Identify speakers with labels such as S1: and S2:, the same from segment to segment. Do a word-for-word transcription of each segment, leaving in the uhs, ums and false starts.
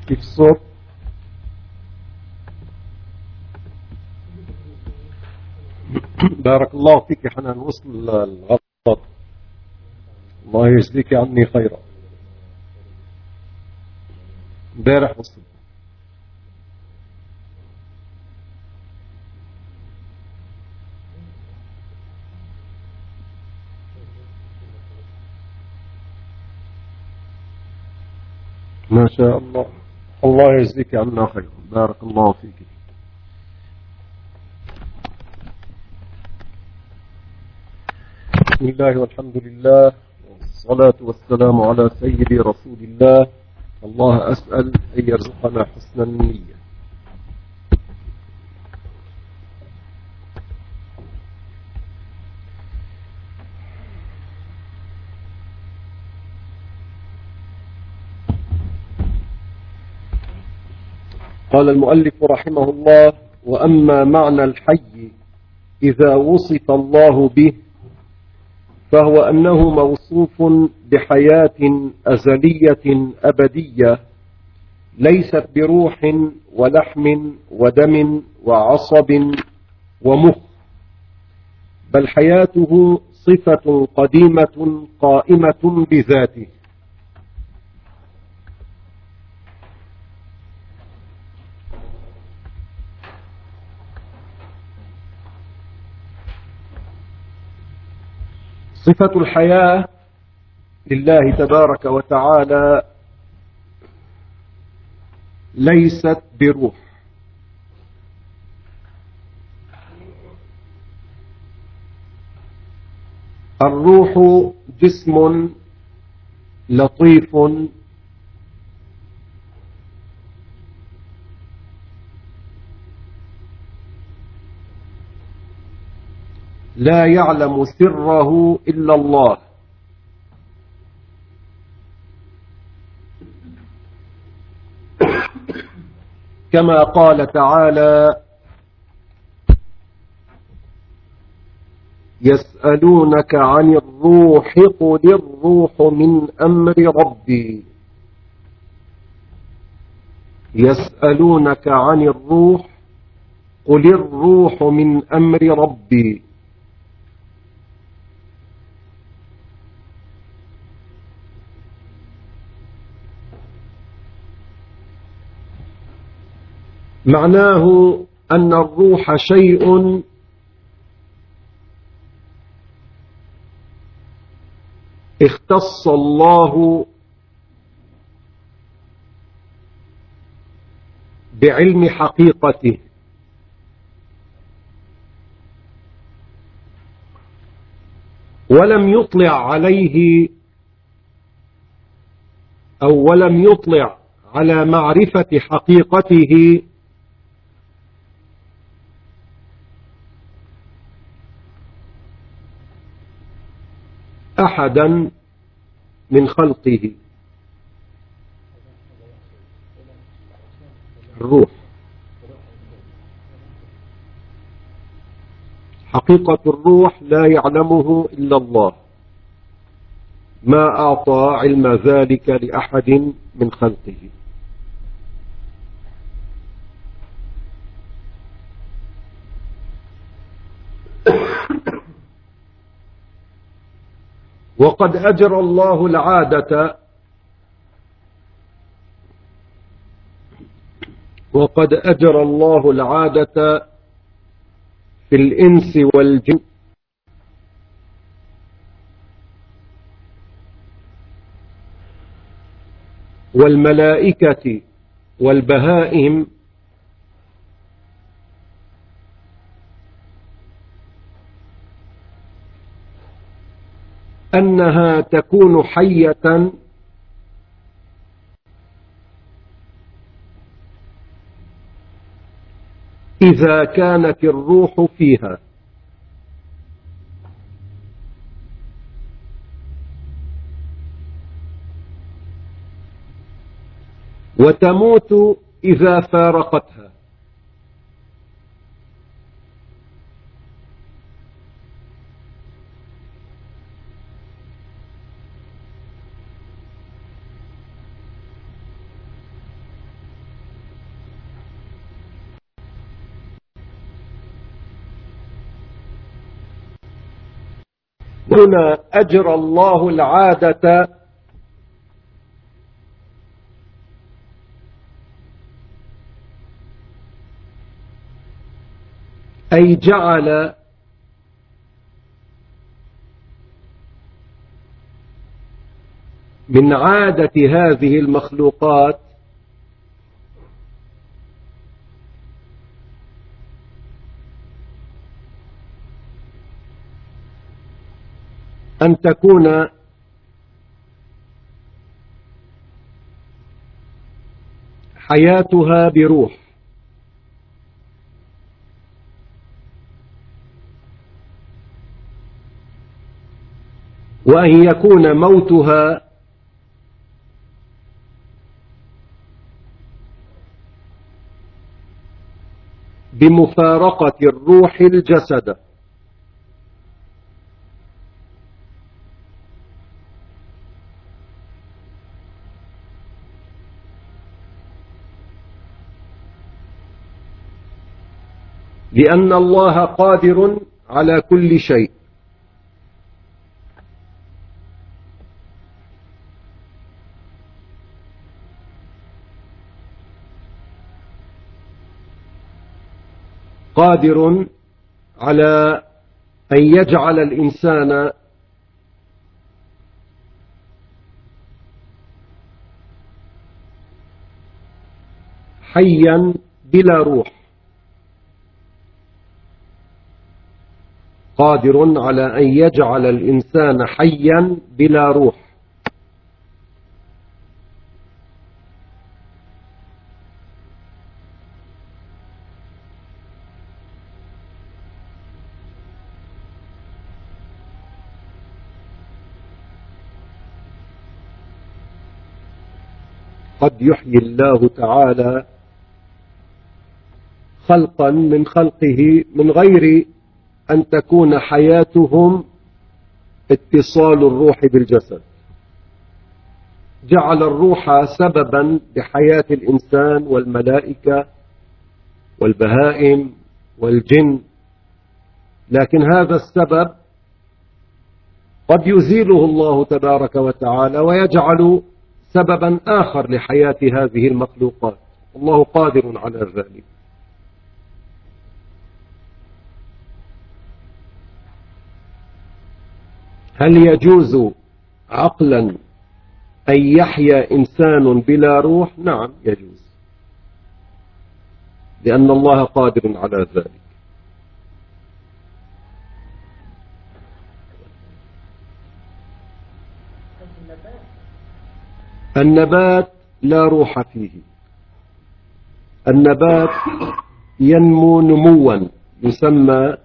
S1: كيف الصوت؟ بارك الله فيك يا حنان. وصل الغلط. الله يجزيك عني خيرا. امبارح وصل. ما شاء الله. الله يجزيك عنا خيرا. بارك الله فيك. بسم الله والحمد لله والصلاة والسلام على سيدي رسول الله. الله أسأل أن يرزقنا حسن النية. قال المؤلف رحمه الله: وأما معنى الحي إذا وصف الله به فهو أنه موصوف بحياة أزلية أبدية ليست بروح ولحم ودم وعصب ومخ، بل حياته صفة قديمة قائمة بذاته. صفة الحياة لله تبارك وتعالى ليست بروح. الروح جسم لطيف لا يعلم سره إلا الله، كما قال تعالى: يسألونك عن الروح قل الروح من أمر ربي. يسألونك عن الروح قل الروح من أمر ربي. معناه أن الروح شيء اختص الله بعلم حقيقته، ولم يطلع عليه أو ولم يطلع على معرفة حقيقته أحدا من خلقه. الروح حقيقة الروح لا يعلمه إلا الله، ما أعطى علم ذلك لأحد من خلقه. وقد أجرى الله العادة وقد أجرى الله العادة في الإنس والجن والملائكة والبهائم أنها تكون حية إذا كانت الروح فيها، وتموت إذا فارقتها. هنا أجرى الله العادة أي جعل من عادة هذه المخلوقات أن تكون حياتها بروح، وأن يكون موتها بمفارقة الروح الجسد. لأن الله قادر على كل شيء، قادر على أن يجعل الإنسان حيا بلا روح، قادر على أن يجعل الإنسان حيا بلا روح. قد يحيي الله تعالى خلقا من خلقه من غير أن تكون حياتهم اتصال الروح بالجسد، جعل الروح سببا لحياة الإنسان والملائكة والبهائم والجن، لكن هذا السبب قد يزيله الله تبارك وتعالى ويجعل سببا آخر لحياة هذه المخلوقات، الله قادر على ذلك. هل يجوز عقلا أن يحيا إنسان بلا روح؟ نعم يجوز، لأن الله قادر على ذلك. النبات لا روح فيه، النبات ينمو نموا يسمى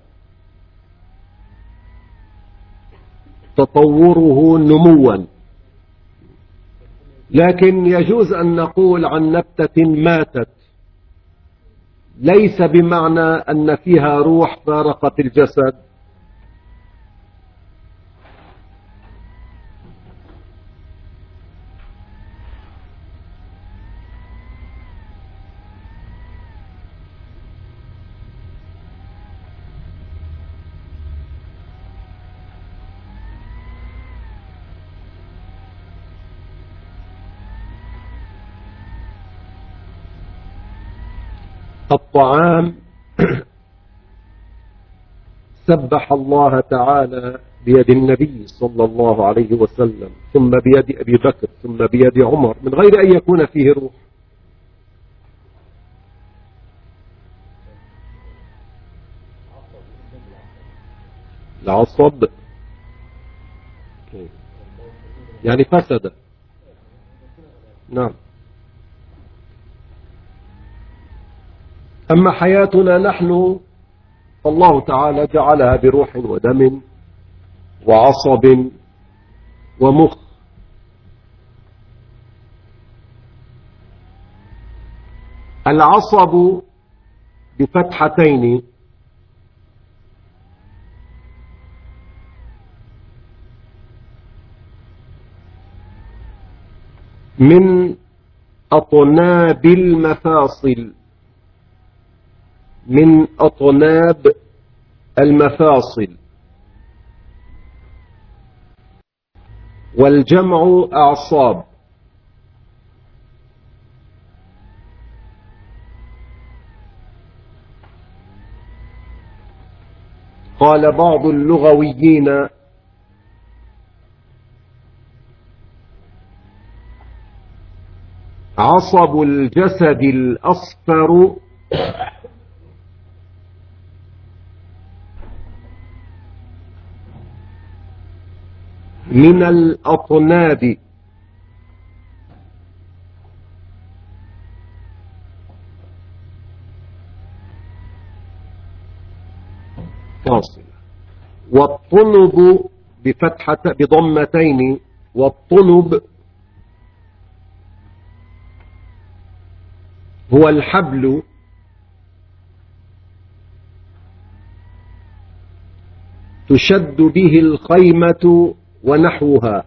S1: تطوره نموا، لكن يجوز أن نقول عن نبتة ماتت ليس بمعنى أن فيها روح فارقت الجسد، الطعام سبح الله تعالى بيد النبي صلى الله عليه وسلم، ثم بيد أبي بكر، ثم بيد عمر، من غير أن يكون فيه روح. العصب يعني فسد. نعم. أما حياتنا نحن فالله تعالى جعلها بروح ودم وعصب ومخ. العصب بفتحتين من أطناب المفاصل، من أطناب المفاصل، والجمع أعصاب. قال بعض اللغويين عصب الجسد الأصفر من الأطناب فاصلة، والطنب بفتحة بضمتين، والطنب هو الحبل تشد به الخيمة ونحوها.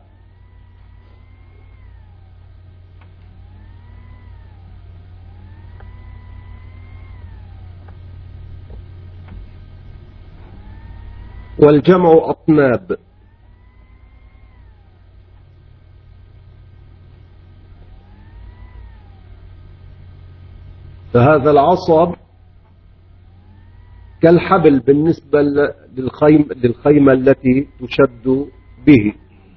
S1: والجمع أطناب. فهذا العصب كالحبل بالنسبة للخيم للخيمة التي تشد به.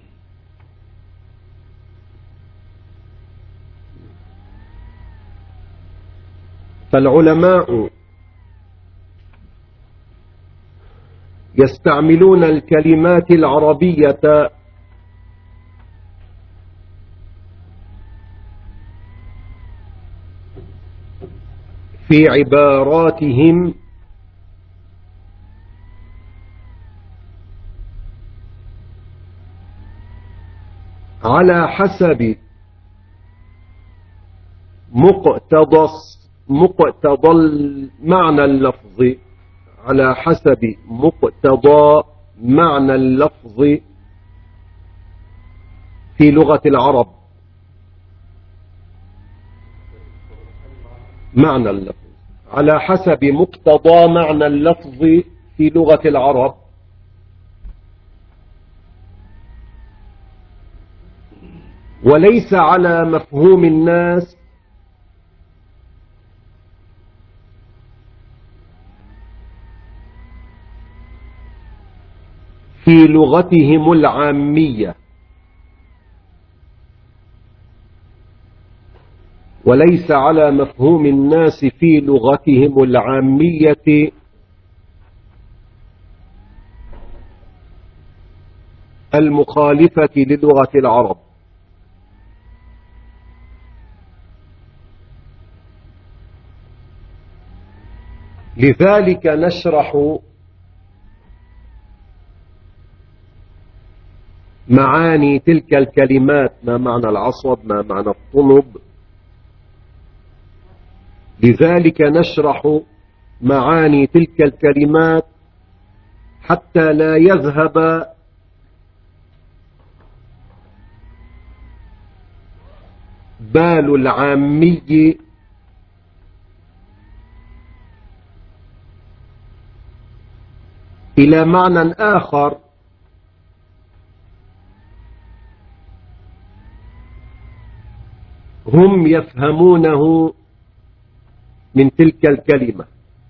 S1: فالعلماء يستعملون الكلمات العربية في عباراتهم على حسب مقتضى مقتضى المعنى اللفظي، على حسب مقتضى معنى اللفظ في لغة العرب. معنى اللفظ على حسب مقتضى معنى اللفظ في لغة العرب، وليس على مفهوم الناس في لغتهم العامية، وليس على مفهوم الناس في لغتهم العامية المخالفة للغة العرب. لذلك نشرح معاني تلك الكلمات، ما معنى العصب، ما معنى الطنب. لذلك نشرح معاني تلك الكلمات حتى لا يذهب بال العامي إلى معنى آخر هم يفهمونه من تلك الكلمة.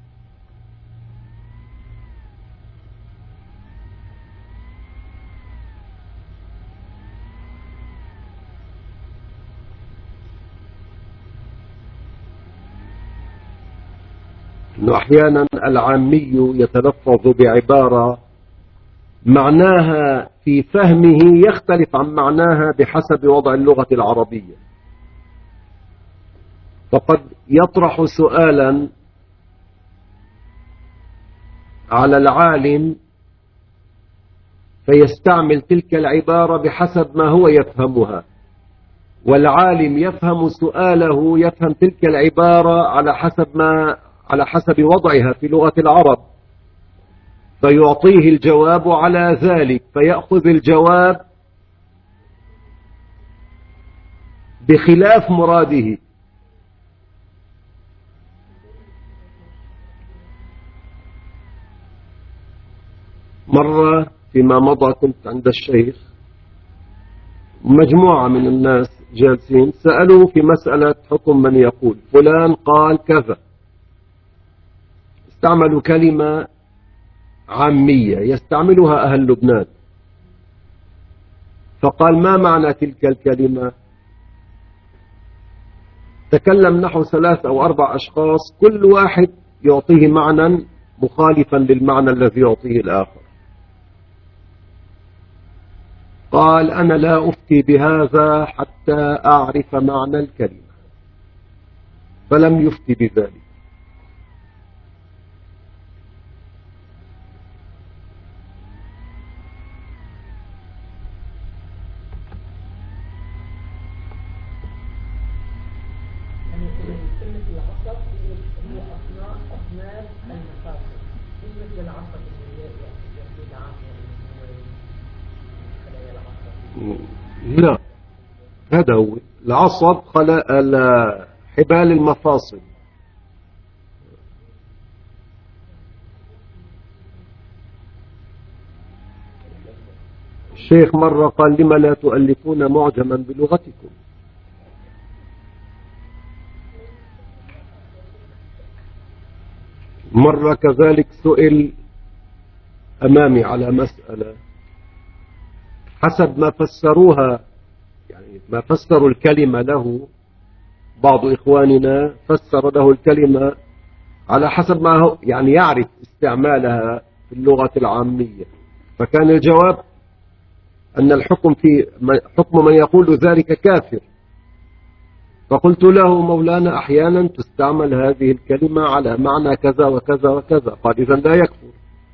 S1: إنه أحيانا العامي يتلفظ بعبارة معناها في فهمه يختلف عن معناها بحسب وضع اللغة العربية، فقد يطرح سؤالا على العالم فيستعمل تلك العبارة بحسب ما هو يفهمها، والعالم يفهم سؤاله يفهم تلك العبارة على حسب ما على حسب وضعها في لغة العرب، فيعطيه الجواب على ذلك، فيأخذ الجواب بخلاف مراده. مرة فيما مضى كنت عند الشيخ مجموعة من الناس جالسين سألوا في مسألة حكم من يقول فلان قال كذا، استعملوا كلمة عامية يستعملها أهل لبنان، فقال ما معنى تلك الكلمة؟ تكلم نحو ثلاث أو أربع أشخاص كل واحد يعطيه معنى مخالفا للمعنى الذي يعطيه الآخر. قال أنا لا أفتي بهذا حتى أعرف معنى الكلمة، فلم يفتي بذلك. لا، هذا هو العصب، خلق حبال المفاصل. الشيخ مرة قال لما لا تؤلفون معجما بلغتكم؟ مرة كذلك سئل أمامي على مسألة حسب ما فسروها، يعني ما فسروا الكلمة له، بعض إخواننا فسر له الكلمة على حسب ما هو يعني يعرف استعمالها في اللغة العامية، فكان الجواب أن الحكم في حكم من يقول ذلك كافر. فقلت له مولانا أحيانا تستعمل هذه الكلمة على معنى كذا وكذا وكذا. قال إذن لا يكفر.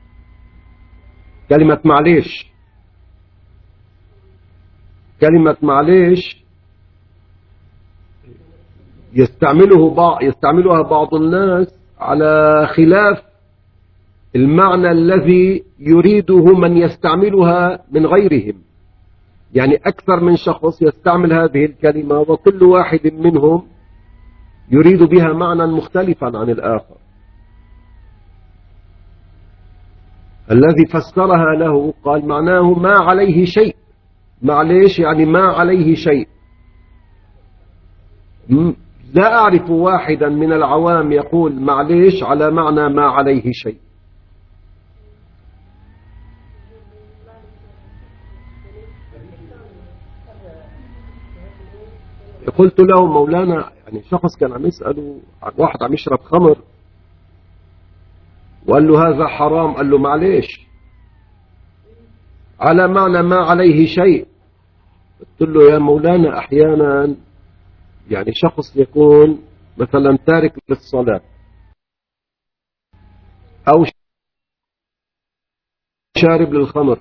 S1: كلمة معليش، كلمة معليش يستعمله بعض يستعملها بعض الناس على خلاف المعنى الذي يريده من يستعملها من غيرهم. يعني أكثر من شخص يستعمل هذه الكلمة وكل واحد منهم يريد بها معنى مختلفا عن الآخر. الذي فسرها له قال معناه ما عليه شيء. معليش يعني ما عليه شيء. لا أعرف واحدا من العوام يقول معليش على معنى ما عليه شيء. قلت له مولانا يعني شخص كان عم يسأله عن واحد عم يشرب خمر وقال له هذا حرام، قال له معليش على معنى ما عليه شيء. قلت له يا مولانا أحيانا يعني شخص يكون مثلا تارك للصلاة أو شارب للخمر،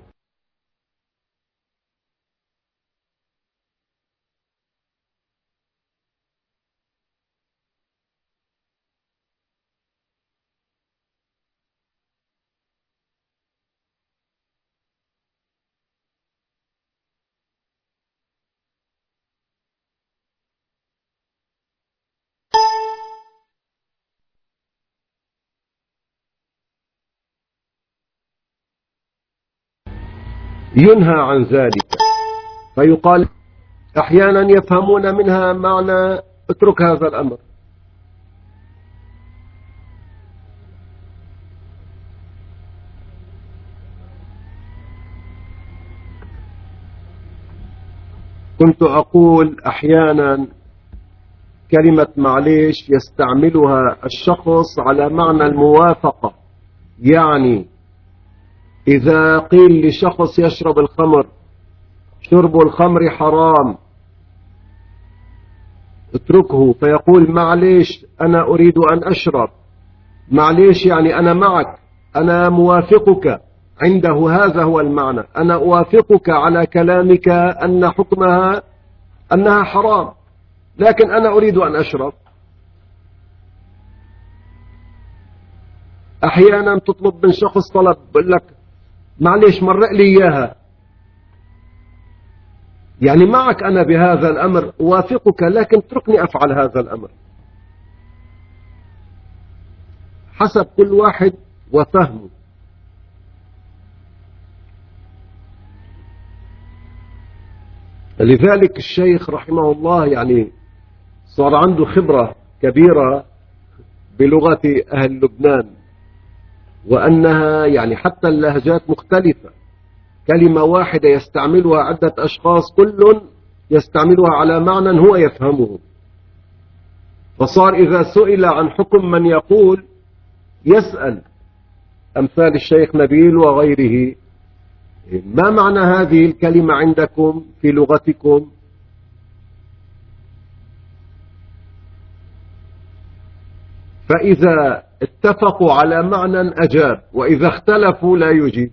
S1: ينهى عن ذلك. فيقال أحيانا يفهمون منها معنى اترك هذا الأمر. كنت أقول أحيانا كلمة معليش يستعملها الشخص على معنى الموافقة. يعني إذا قيل لشخص يشرب الخمر شرب الخمر حرام اتركه، فيقول معليش أنا أريد أن أشرب. معليش يعني أنا معك، أنا موافقك. عنده هذا هو المعنى، أنا أوافقك على كلامك أن حكمها أنها حرام، لكن أنا أريد أن أشرب. أحيانا تطلب من شخص طلب بقول لك معليش مرق لي إياها، يعني معك أنا بهذا الأمر أوافقك لكن اتركني أفعل هذا الأمر. حسب كل واحد وفهمه. لذلك الشيخ رحمه الله يعني صار عنده خبرة كبيرة بلغة أهل لبنان، وأنها يعني حتى اللهجات مختلفة، كلمة واحدة يستعملها عدة أشخاص كل يستعملها على معنى هو يفهمه. فصار إذا سئل عن حكم من يقول يسأل أمثال الشيخ نبيل وغيره: ما معنى هذه الكلمة عندكم في لغتكم؟ فإذا اتفقوا على معنى أجاب، وإذا اختلفوا لا يجيب،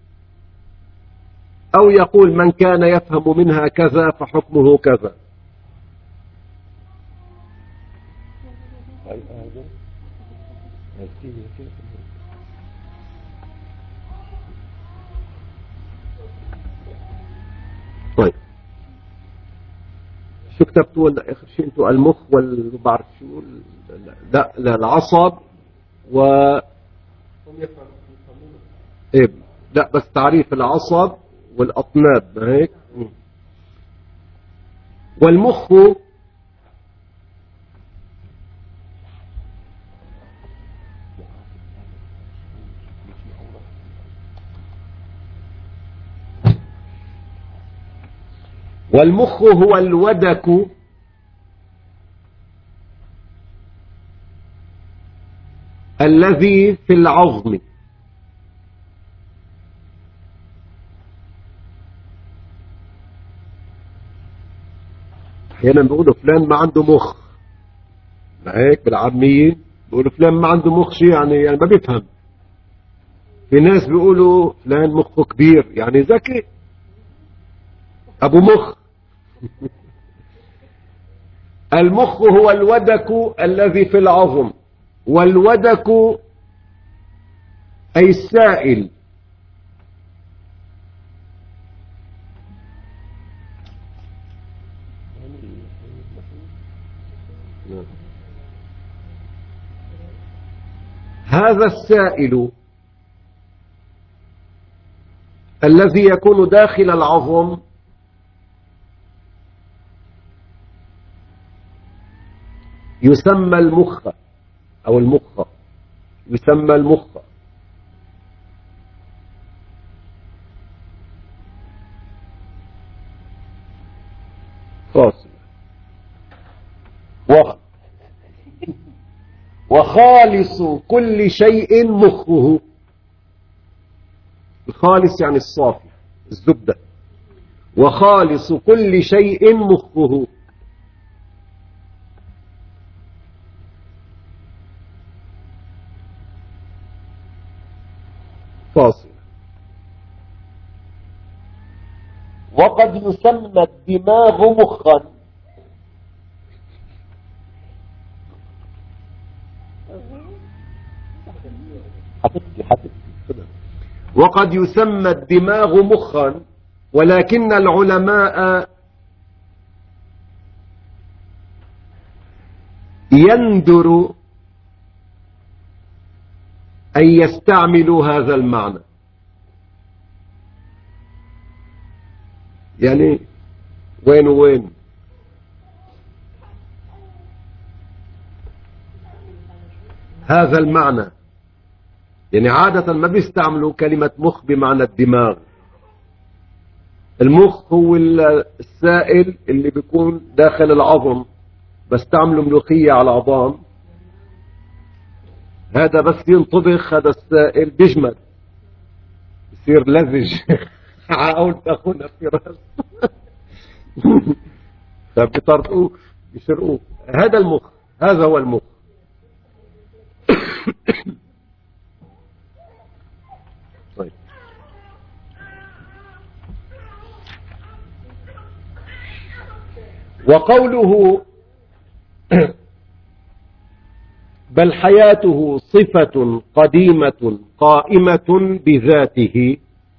S1: أو يقول من كان يفهم منها كذا فحكمه كذا. طيب شو كتبتوا اخر شيء انتوا؟ المخ وال بعرف شو، لا لا العصب و ايه، لا بس تعريف العصب والاطناب، ما هيك؟ والمخ والمخ هو الودك الذي في العظم، احيانا بيقولوا فلان ما عنده مخ، ما هيك بالعامية بيقولوا فلان ما عنده مخ، شيء يعني يعني ما بيفهم. في ناس بيقولوا فلان مخه كبير، يعني ذكي، ابو مخ. المخ هو الودك الذي في العظم، والودك أي السائل. هذا السائل الذي يكون داخل العظم يسمى المخ أو المخ، يسمى المخ. فاصل. وخالص كل شيء مخه. الخالص يعني الصافي، الزبدة. وخالص كل شيء مخه. فاصل. وقد يسمى الدماغ مخا. حبيبتي حبيبتي. وقد يسمى الدماغ مخا، ولكن العلماء يندر أن يستعملوا هذا المعنى. يعني وين وين هذا المعنى، يعني عادة ما بيستعملوا كلمة مخ بمعنى الدماغ. المخ هو السائل اللي بيكون داخل العظم، بستعملوا ملوخية على العظام، هذا بس ينطبخ هذا السائل بيجمد، يصير لزج. عاول تاخذنا في راس. فبيطرقوه بيشرقوه. هذا المخ، هذا هو المخ. طيب. وقوله بل حياته صفة قديمة قائمة بذاته،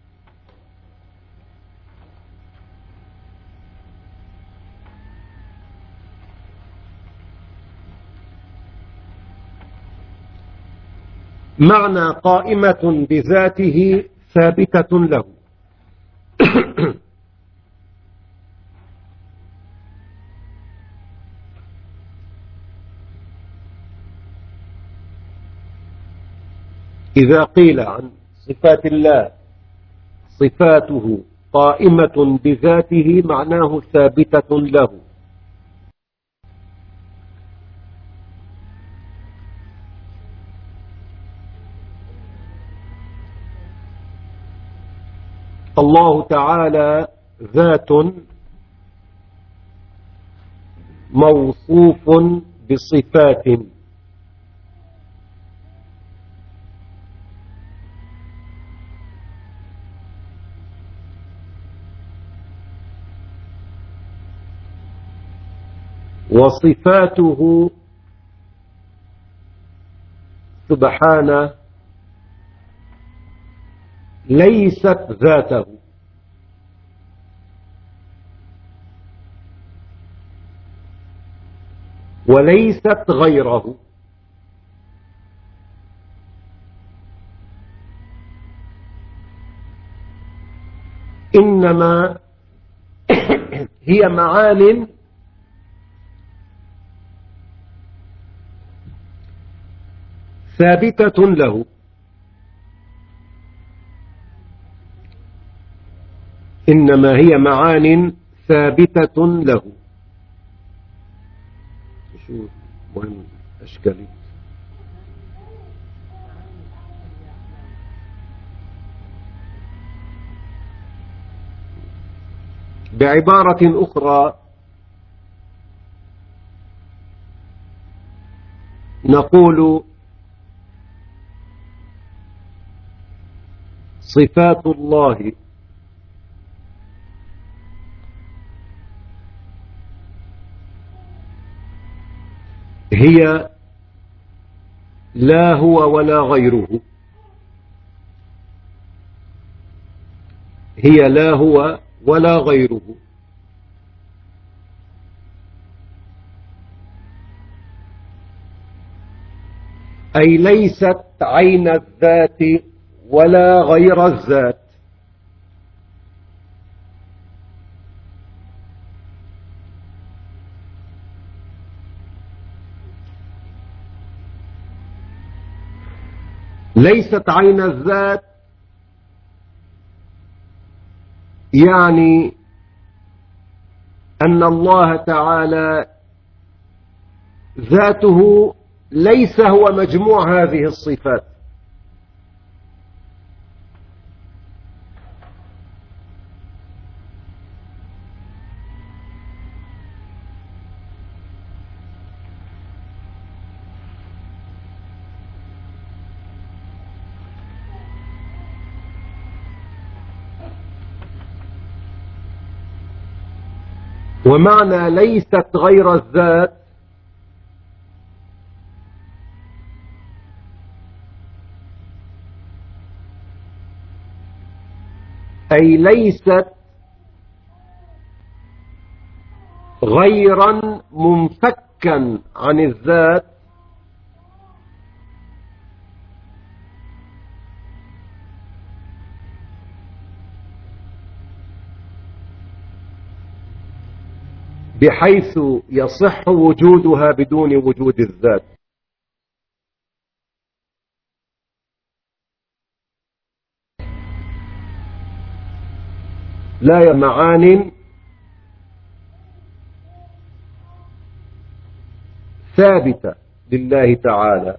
S1: معنى قائمة بذاته ثابتة له. إذا قيل عن صفات الله صفاته قائمة بذاته معناه ثابتة له. الله تعالى ذات موصوف بصفات، وصفاته سبحانه ليست ذاته، وليست غيره، إنما هي معان ثابتة له، إنما هي معان ثابتة له. شو وين أشكالي؟ بعبارة أخرى نقول صفات الله هي لا هو ولا غيره، هي لا هو ولا غيره، أي ليست عين الذات ولا غير الذات، ليست عين الذات يعني أن الله تعالى ذاته ليس هو مجموع هذه الصفات، ومعنى ليست غير الذات أي ليست غيرا منفكا عن الذات، بحيث يصح وجودها بدون وجود الذات. لا معان ثابتة لله تعالى،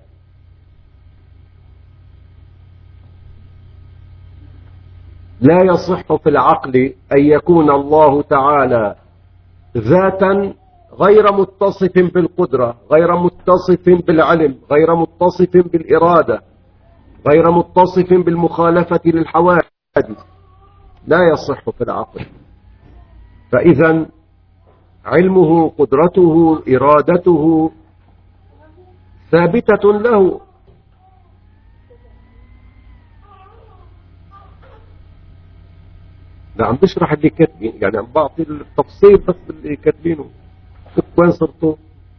S1: لا يصح في العقل أن يكون الله تعالى ذاتا غير متصف بالقدرة، غير متصف بالعلم، غير متصف بالإرادة، غير متصف بالمخالفة للحوادث، لا يصح في العقل. فإذا علمه، قدرته، إرادته ثابتة له. ده عم بشرح اللي كاتبين، يعني عم بعطي التفصيل بس اللي كاتبينه. وين صرتوا؟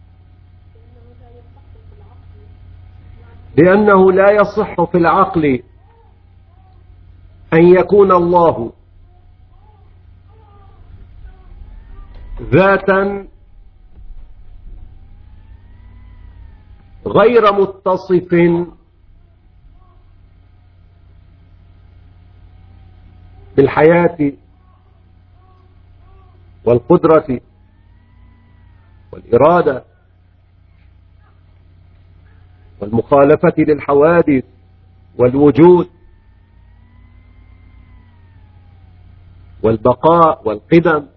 S1: لأنه لا يصح في العقل أن يكون الله ذاتا غير متصف بالحياة والقدرة والإرادة والمخالفة للحوادث والوجود والبقاء والقدم.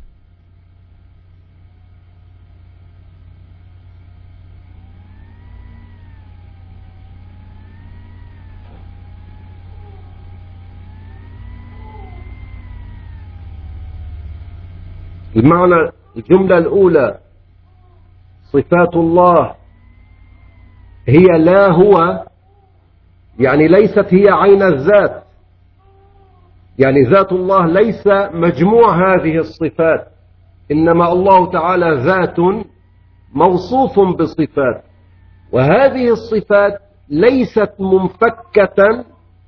S1: المعنى الجملة الأولى صفات الله هي لا هو، يعني ليست هي عين الذات، يعني ذات الله ليس مجموع هذه الصفات، إنما الله تعالى ذات موصوف بصفات، وهذه الصفات ليست منفكة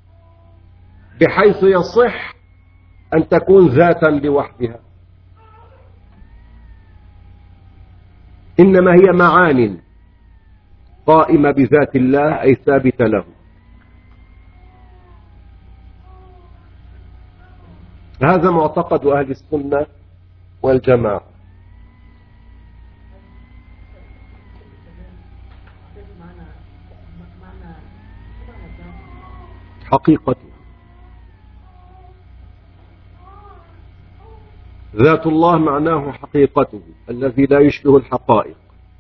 S1: بحيث يصح أن تكون ذاتا لوحدها، إنما هي معان قائمة بذات الله أي ثابتة له. هذا معتقد أهل السنة والجماعة. حقيقة ذات الله معناه حقيقته الذي لا يشبه الحقائق.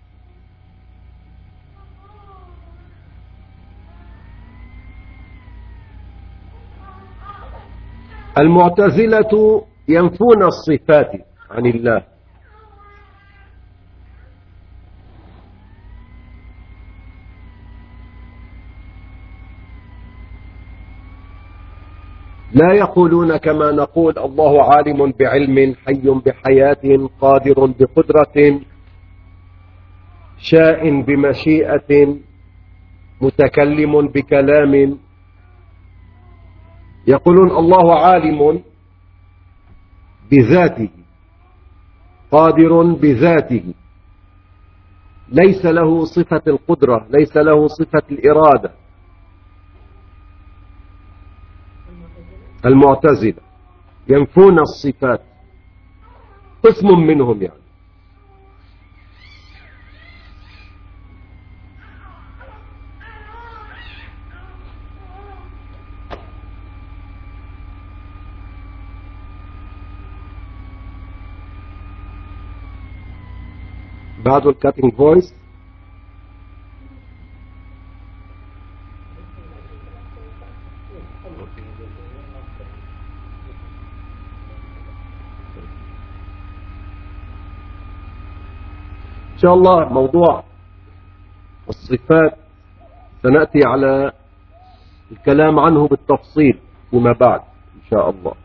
S1: المعتزلة ينفون الصفات عن الله، لا يقولون كما نقول الله عالم بعلم، حي بحياة، قادر بقدرة، شاء بمشيئة، متكلم بكلام. يقولون الله عالم بذاته، قادر بذاته، ليس له صفة القدرة، ليس له صفة الإرادة. المعتزلة ينفون الصفات، قسم منهم يعني. بعد الكاتنج فويس إن شاء الله. موضوع الصفات سنأتي على الكلام عنه بالتفصيل فيما بعد إن شاء الله.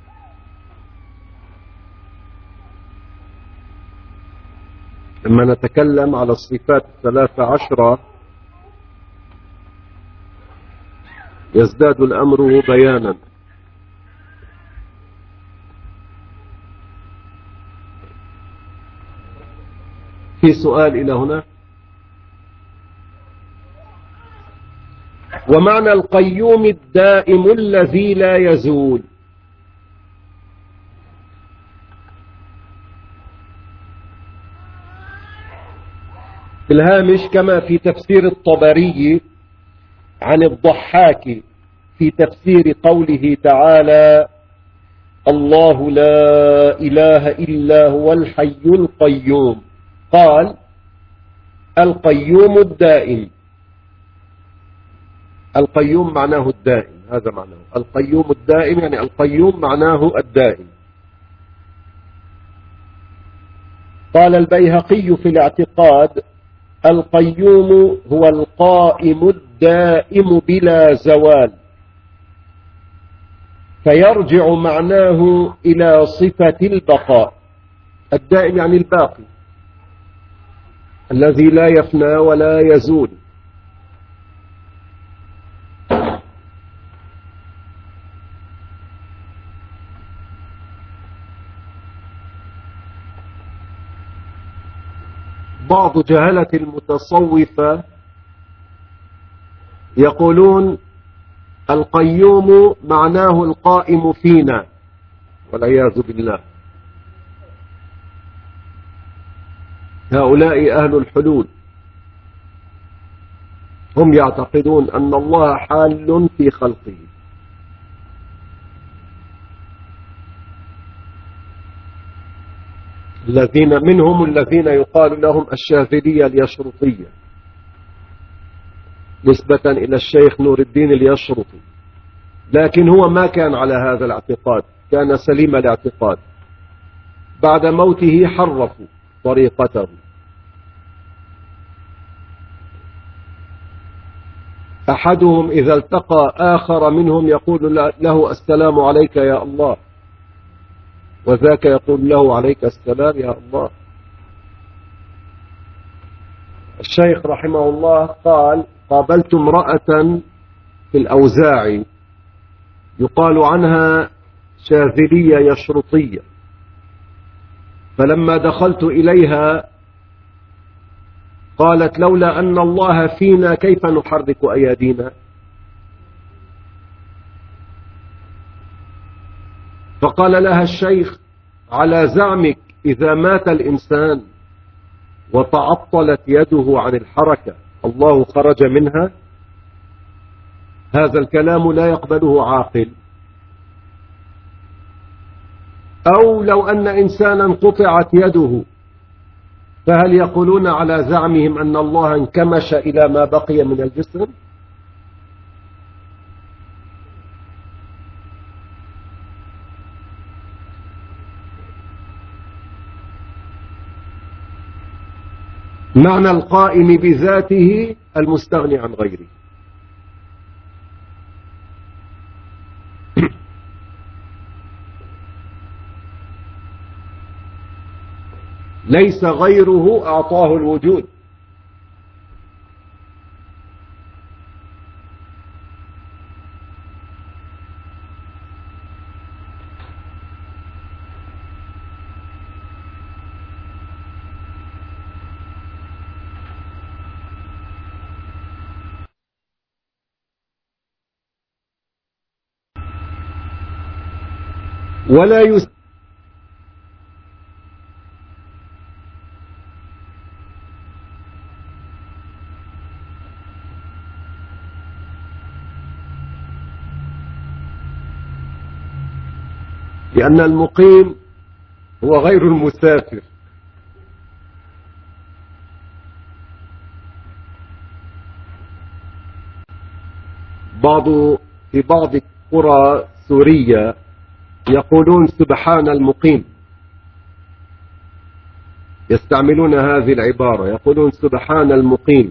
S1: لما نتكلم على الصفات الثلاثة عشرة يزداد الأمر بيانا. في سؤال إلى هنا؟ ومعنى القيوم الدائم الذي لا يزول. في الهامش كما في تفسير الطبري عن الضحاك في تفسير قوله تعالى الله لا إله إلا هو الحي القيوم، قال القيوم الدائم. القيوم معناه الدائم، هذا معناه القيوم الدائم، يعني القيوم معناه الدائم. قال البيهقي في الاعتقاد القيوم هو القائم الدائم بلا زوال، فيرجع معناه إلى صفة البقاء. الدائم يعني الباقي الذي لا يفنى ولا يزول. بعض جهلة المتصوفة يقولون القيوم معناه القائم فينا، والعياذ بالله. هؤلاء أهل الحلول، هم يعتقدون أن الله حال في خلقه. الذين منهم الذين يقال لهم الشاذلية اليشرطية نسبة إلى الشيخ نور الدين اليشرطي، لكن هو ما كان على هذا الاعتقاد، كان سليم الاعتقاد. بعد موته حرفوا طريقته. أحدهم إذا التقى آخر منهم يقول له السلام عليك يا الله، وذاك يقول له عليك السلام يا الله. الشيخ رحمه الله قال: قابلت امرأة في الأوزاعي يقال عنها شاذلية يشرطية، فلما دخلت إليها قالت: لولا أن الله فينا كيف نحرك أيادينا؟ فقال لها الشيخ: على زعمك إذا مات الإنسان وتعطلت يده عن الحركة الله خرج منها؟ هذا الكلام لا يقبله عاقل. أو لو أن إنسانا قطعت يده، فهل يقولون على زعمهم أن الله انكمش إلى ما بقي من الجسم؟ معنى القائم بذاته المستغني عن غيره. ليس غيره أعطاه الوجود. ولا يس لأن المقيم هو غير المسافر. بعض في بعض قرى سوريا يقولون سبحان المقيم، يستعملون هذه العبارة، يقولون سبحان المقيم.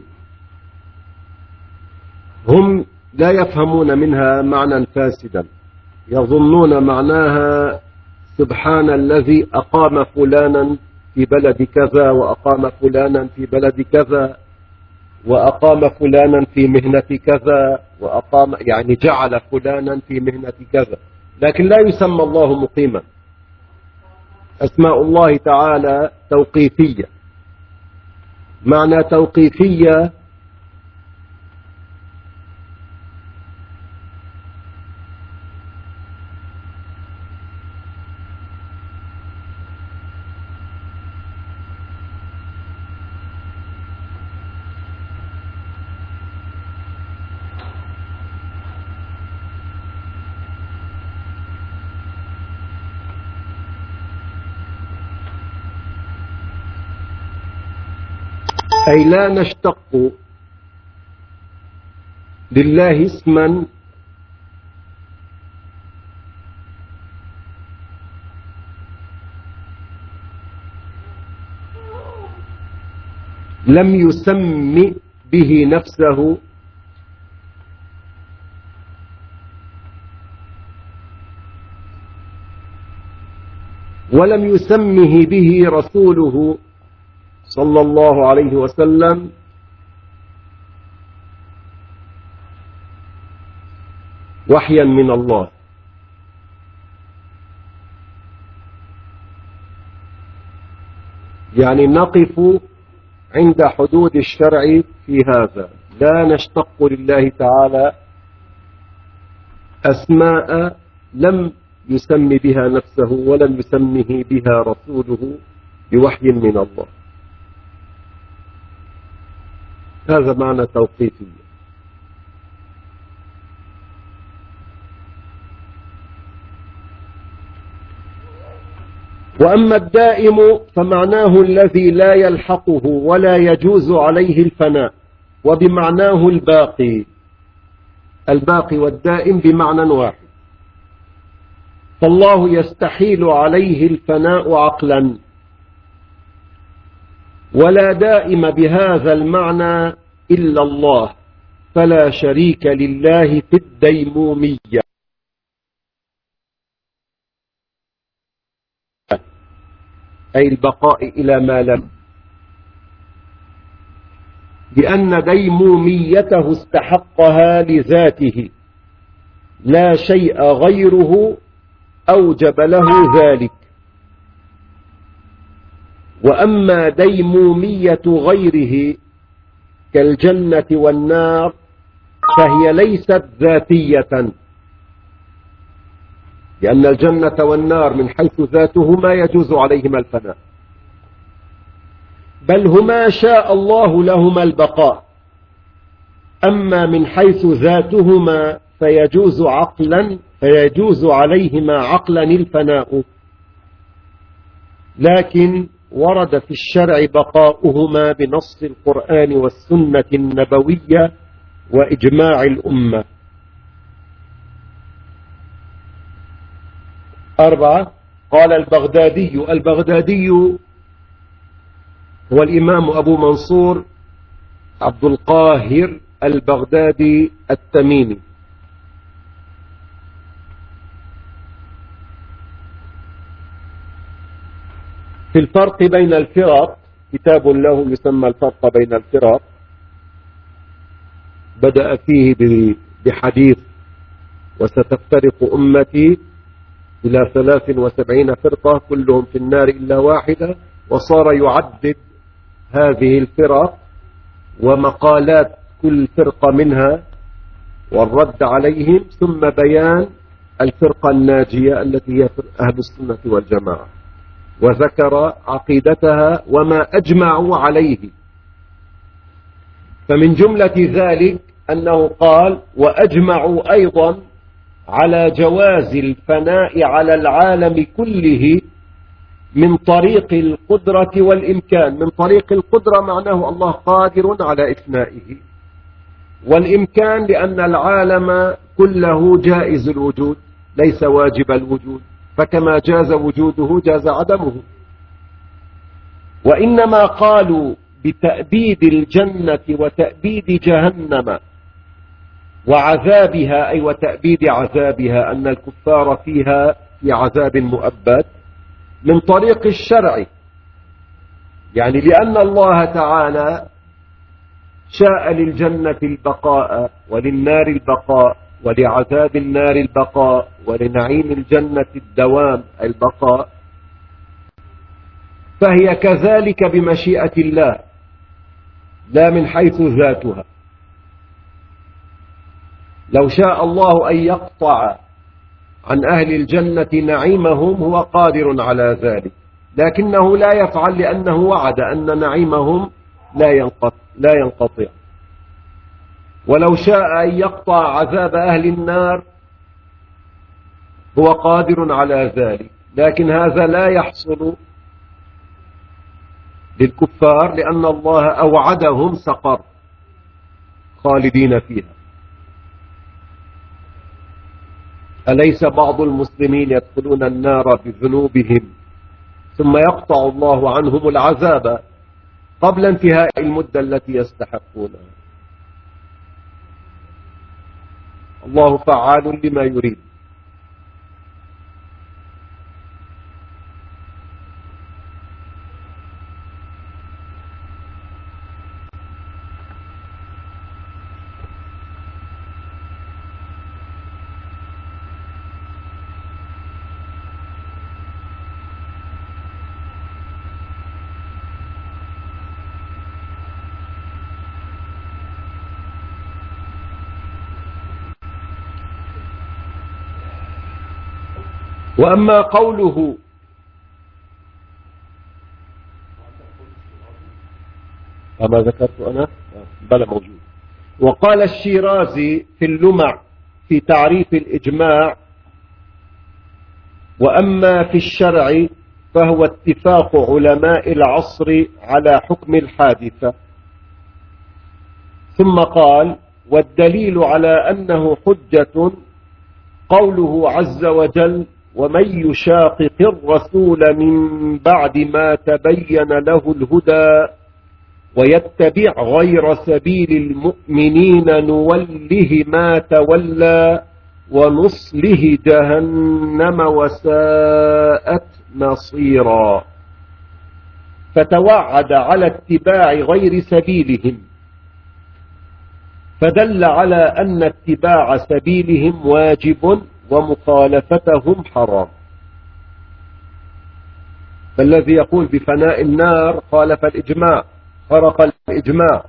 S1: هم لا يفهمون منها معنى فاسدا، يظنون معناها سبحان الذي أقام فلانا في بلد كذا، وأقام فلانا في بلد كذا، وأقام فلانا في مهنة كذا، وأقام يعني جعل فلانا في مهنة كذا، لكن لا يسمى الله مقيما. أسماء الله تعالى توقيفية. معنى توقيفية أي لا نشتق لله اسما لم يسم به نفسه ولم يسمه به رسوله صلى الله عليه وسلم وحيا من الله. يعني نقف عند حدود الشرع في هذا، لا نشتق لله تعالى أسماء لم يسمي بها نفسه ولم يسمه بها رسوله بوحي من الله. هذا معنى توقيفية. وأما الدائم فمعناه الذي لا يلحقه ولا يجوز عليه الفناء، وبمعناه الباقي. الباقي والدائم بمعنى واحد، فالله يستحيل عليه الفناء عقلا، ولا دائم بهذا المعنى إلا الله، فلا شريك لله في الديمومية، أي البقاء إلى ما لم، لأن ديموميته استحقها لذاته، لا شيء غيره أوجب له ذلك. وأما ديمومية غيره كالجنة والنار فهي ليست ذاتية، لأن الجنة والنار من حيث ذاتهما يجوز عليهما الفناء، بل هما شاء الله لهما البقاء. أما من حيث ذاتهما فيجوز عقلا فيجوز عليهما عقلا الفناء، لكن ورد في الشرع بقاؤهما بنص القرآن والسنة النبوية وإجماع الأمة. أربعة. قال البغدادي، البغدادي هو الإمام أبو منصور عبد القاهر البغدادي التميمي، في الفرق بين الفرق، كتاب له يسمى الفرق بين الفرق، بدأ فيه بحديث وستفترق أمتي إلى ثلاث وسبعين فرقة كلهم في النار إلا واحدة، وصار يعدد هذه الفرق ومقالات كل فرقة منها والرد عليهم، ثم بيان الفرقة الناجية التي هي أهل السنة والجماعة، وذكر عقيدتها وما أجمعوا عليه. فمن جملة ذلك أنه قال: وأجمعوا أيضا على جواز الفناء على العالم كله من طريق القدرة والإمكان. من طريق القدرة معناه الله قادر على إفنائه، والإمكان لأن العالم كله جائز الوجود ليس واجب الوجود، فكما جاز وجوده جاز عدمه. وإنما قالوا بتأبيد الجنة وتأبيد جهنم وعذابها، أي وتأبيد عذابها، أن الكفار فيها في عذاب مؤبد، من طريق الشرع، يعني لأن الله تعالى شاء للجنة البقاء وللنار البقاء ولعذاب النار البقاء ولنعيم الجنة الدوام البقاء، فهي كذلك بمشيئة الله لا من حيث ذاتها. لو شاء الله أن يقطع عن أهل الجنة نعيمهم هو قادر على ذلك، لكنه لا يفعل لأنه وعد أن نعيمهم لا ينقطع, لا ينقطع. ولو شاء أن يقطع عذاب أهل النار هو قادر على ذلك، لكن هذا لا يحصل للكفار لأن الله أوعدهم سقر خالدين فيها. أليس بعض المسلمين يدخلون النار بذنوبهم ثم يقطع الله عنهم العذاب قبل انتهاء المدة التي يستحقونها؟ الله فعال لما يريد. وأما قوله أما ذكرت أنا بلا موجود. وقال الشيرازي في اللمع في تعريف الإجماع: وأما في الشرع فهو اتفاق علماء العصر على حكم الحادثة. ثم قال: والدليل على أنه حجة قوله عز وجل: ومن يشاقق الرسول من بعد ما تبين له الهدى ويتبع غير سبيل المؤمنين نوله ما تولى ونصله جهنم وساءت مصيرا. فتوعد على اتباع غير سبيلهم، فدل على أن اتباع سبيلهم واجب ومخالفتهم حرام. فالذي يقول بفناء النار خالف الإجماع، خرق الإجماع.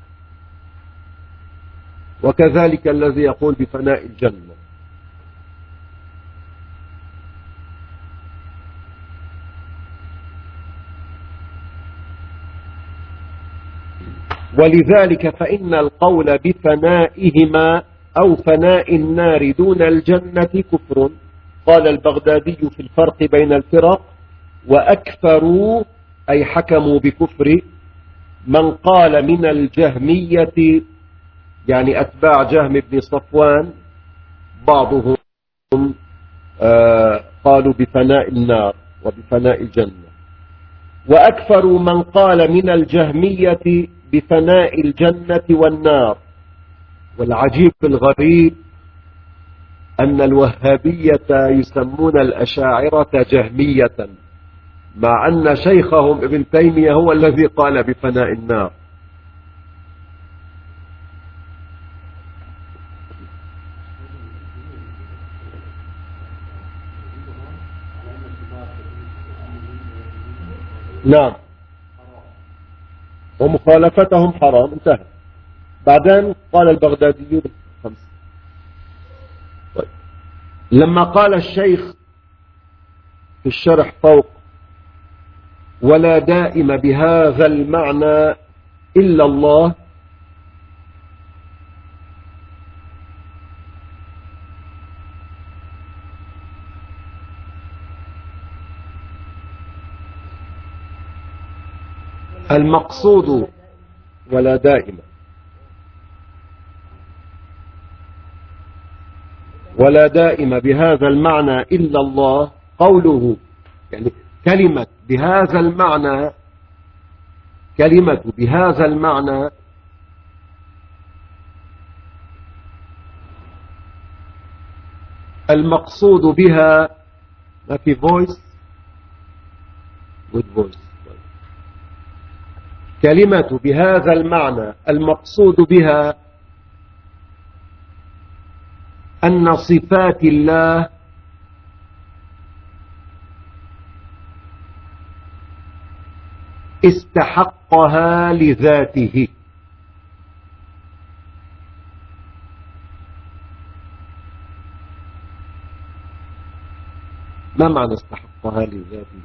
S1: وكذلك الذي يقول بفناء الجنة. ولذلك فإن القول بفنائهما أو فناء النار دون الجنة كفر. قال البغدادي في الفرق بين الفرق: وأكثروا أي حكموا بكفر من قال من الجهمية، يعني أتباع جهم بن صفوان، بعضهم آه قالوا بفناء النار وبفناء الجنة، وأكثروا من قال من الجهمية بفناء الجنة والنار. والعجيب الغريب أن الوهابية يسمون الأشاعرة جهمية، مع أن شيخهم ابن تيمية هو الذي قال بفناء النار. نعم، ومخالفتهم حرام. انتهى. بعدين قال البغدادي خمسة. طيب. لما قال الشيخ في الشرح فوق: ولا دائم بهذا المعنى إلا الله، المقصود ولا دائم ولا دائم بهذا المعنى إلا الله، قوله يعني كلمة بهذا المعنى، كلمة بهذا المعنى المقصود بها، ما في voice with voice. كلمة بهذا المعنى المقصود بها أن صفات الله استحقها لذاته. ما معنى استحقها لذاته؟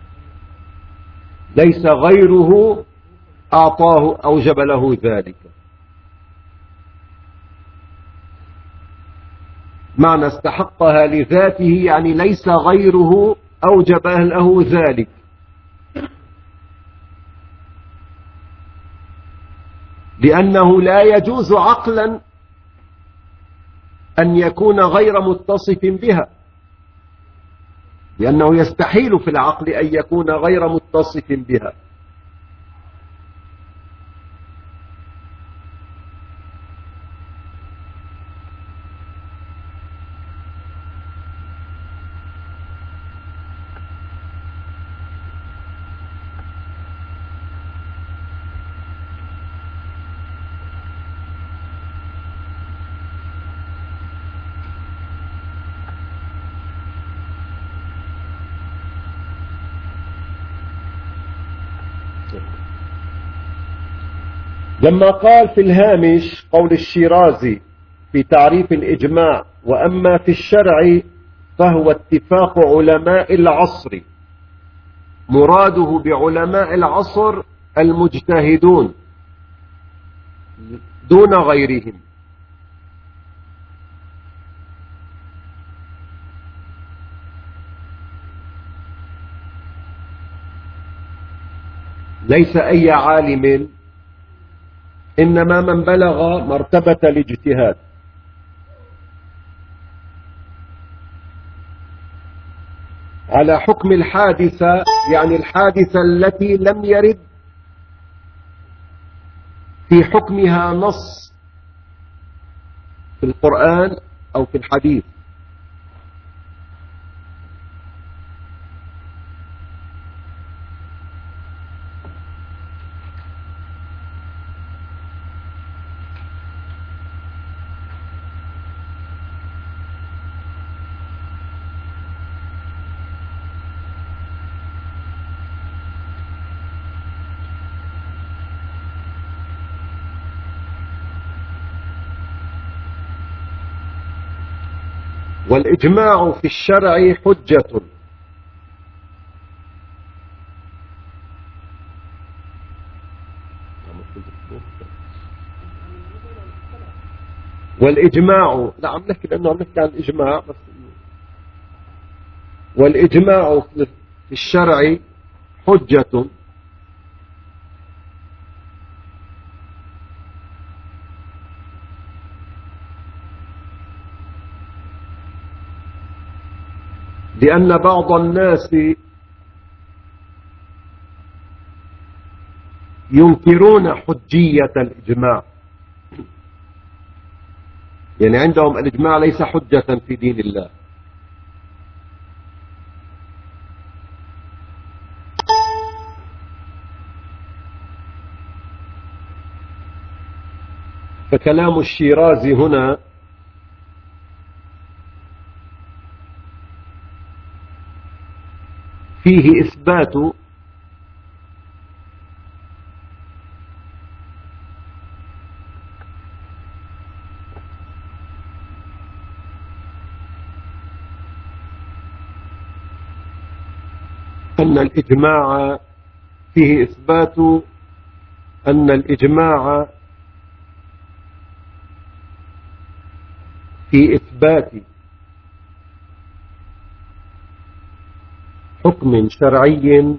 S1: ليس غيره أعطاه أوجب له ذلك. معنى استحقها لذاته يعني ليس غيره أوجب له ذلك. لأنه لا يجوز عقلا أن يكون غير متصف بها، لأنه يستحيل في العقل أن يكون غير متصف بها. لما قال في الهامش قول الشيرازي في تعريف الإجماع: وأما في الشرع فهو اتفاق علماء العصر. مراده بعلماء العصر المجتهدون دون غيرهم. ليس أي عالم، إنما من بلغ مرتبة الاجتهاد. على حكم الحادثة، يعني الحادثة التي لم يرد في حكمها نص في القرآن أو في الحديث. والإجماع في الشرع حجة. والإجماع، لا عم نحكي لأنه عم نحكي عن الإجماع بس. والإجماع في الشرع حجة لأن بعض الناس ينكرون حجية الإجماع، يعني عندهم الإجماع ليس حجة في دين الله. فكلام الشيرازي هنا فيه إثبات أن الإجماع فيه إثبات أن الإجماع في إثبات حكم شرعي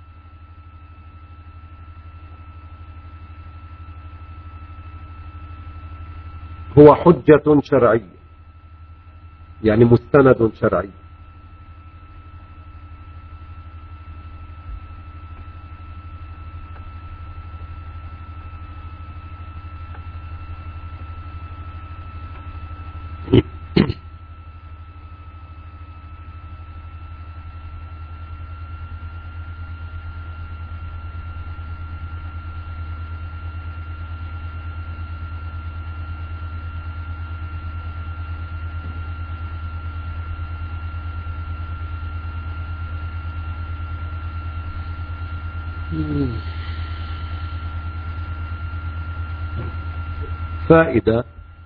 S1: هو حجة شرعية، يعني مستند شرعي. فائدة: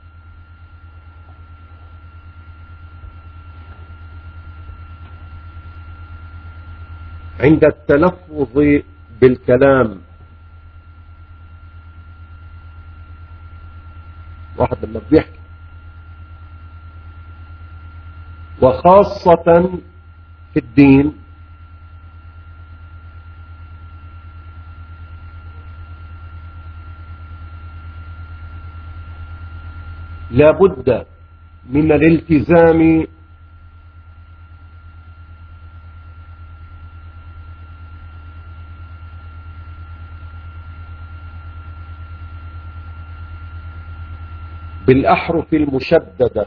S1: عند التلفظ بالكلام، واحد لما بيحكي، وخاصة في الدين، لا بد من الالتزام بالأحرف المشددة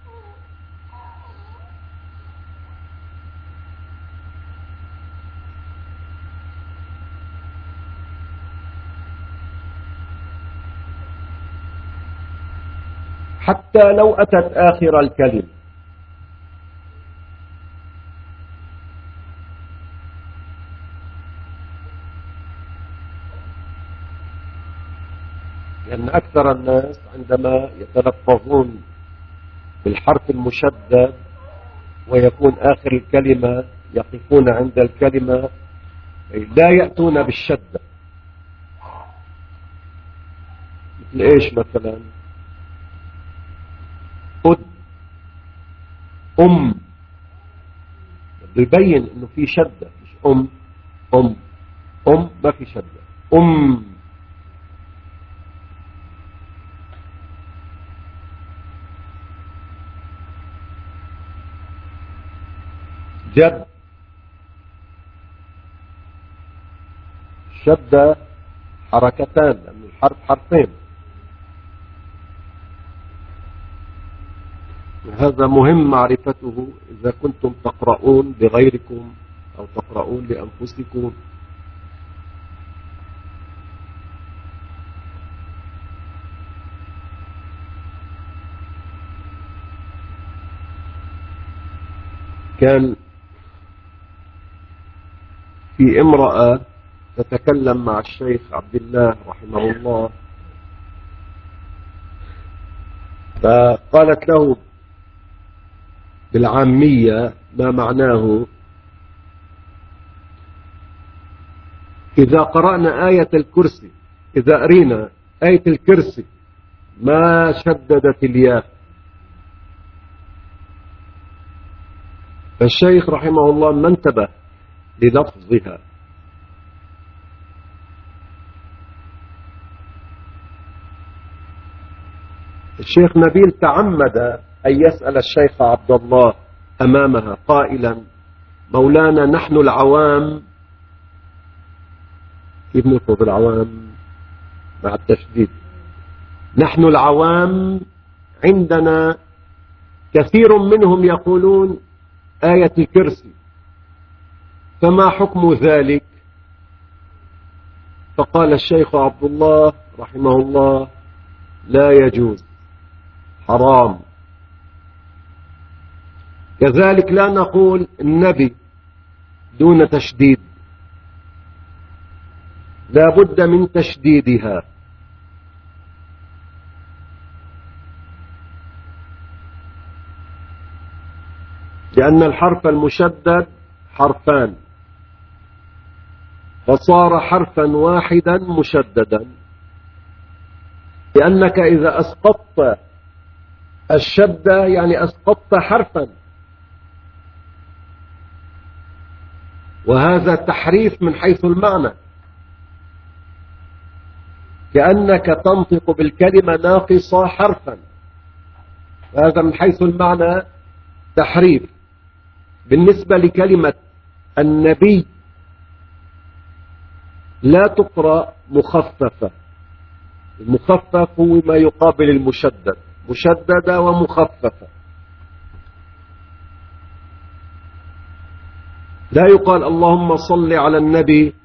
S1: حتى لو أتت آخر الكلمة. لأن أكثر الناس عندما يتلفظون بالحرف المشدد ويكون آخر الكلمة يقفون عند الكلمة، لا يأتون بالشدة. مثل إيش مثلا؟ أد، أم، بده يبين إنه في شدة، مش أم أم أم ما في شدة. أم، جد، شدة حركتان لأن الحرف حرفين. هذا مهم معرفته إذا كنتم تقرؤون بغيركم أو تقرؤون لأنفسكم. كان في امرأة تتكلم مع الشيخ عبد الله رحمه الله، فقالت له بالعامية ما معناه: إذا قرأنا آية الكرسي، إذا قرينا آية الكرسي ما شددت الياء. فالشيخ رحمه الله ما انتبه للفظها، الشيخ نبيل تعمد أن يسأل الشيخ عبد الله أمامها قائلا: مولانا نحن العوام، كيف نلفظ العوام مع التشديد؟ نحن العوام عندنا كثير منهم يقولون آية الكرسي، فما حكم ذلك؟ فقال الشيخ عبد الله رحمه الله: لا يجوز، حرام. كذلك لا نقول النبي دون تشديد، لا بد من تشديدها. لأن الحرف المشدد حرفان، فصار حرفا واحدا مشددا. لأنك إذا أسقطت الشدة يعني أسقطت حرفا، وهذا تحريف من حيث المعنى، كأنك تنطق بالكلمة ناقصة حرفا، هذا من حيث المعنى تحريف. بالنسبة لكلمة النبي لا تقرأ مخففة، المخفف هو ما يقابل المشدد، مشددة ومخففة. لا يقال اللهم صل على النبي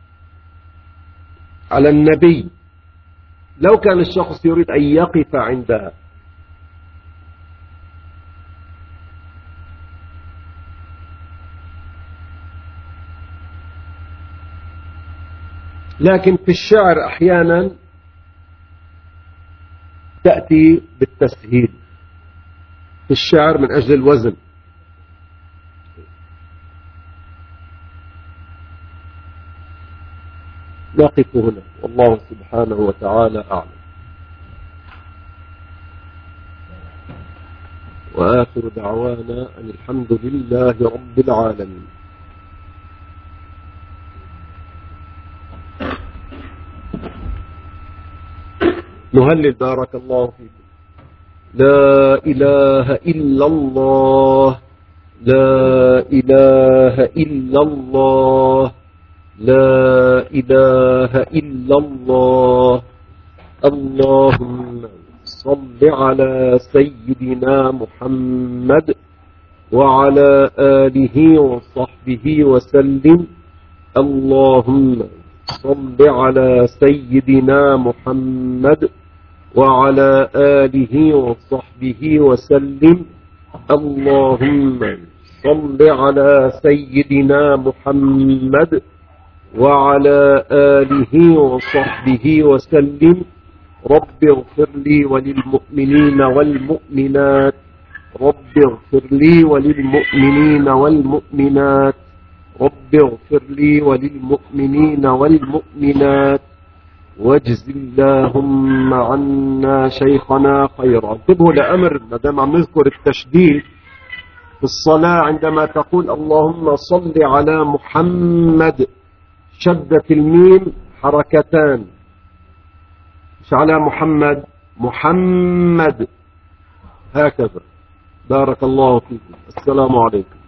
S1: على النبي لو كان الشخص يريد أن يقف عندها. لكن في الشعر أحيانا تأتي بالتسهيل، في الشعر من أجل الوزن. نقف هنا، والله سبحانه وتعالى أعلم. وآخر دعوانا أن الحمد لله رب العالمين. نهلل بارك الله فيكم. لا إله إلا الله، لا إله إلا الله، لا إله إلا الله. اللهم صل على سيدنا محمد وعلى آله وصحبه وسلم. اللهم صل على سيدنا محمد وعلى آله وصحبه وسلم. اللهم صل على سيدنا محمد وعلى آله وصحبه وسلم. رب اغفر لي وللمؤمنين والمؤمنات، رب اغفر لي وللمؤمنين والمؤمنات رب اغفر لي وللمؤمنين والمؤمنات واجز اللهم عنا شيخنا خيرا. انتبهوا لأمر ما دام عم نذكر التشديد في الصلاة، عندما تقول اللهم صل على محمد شدة الميم حركتان، مش على محمد، محمد هكذا. بارك الله فيكم. السلام عليكم.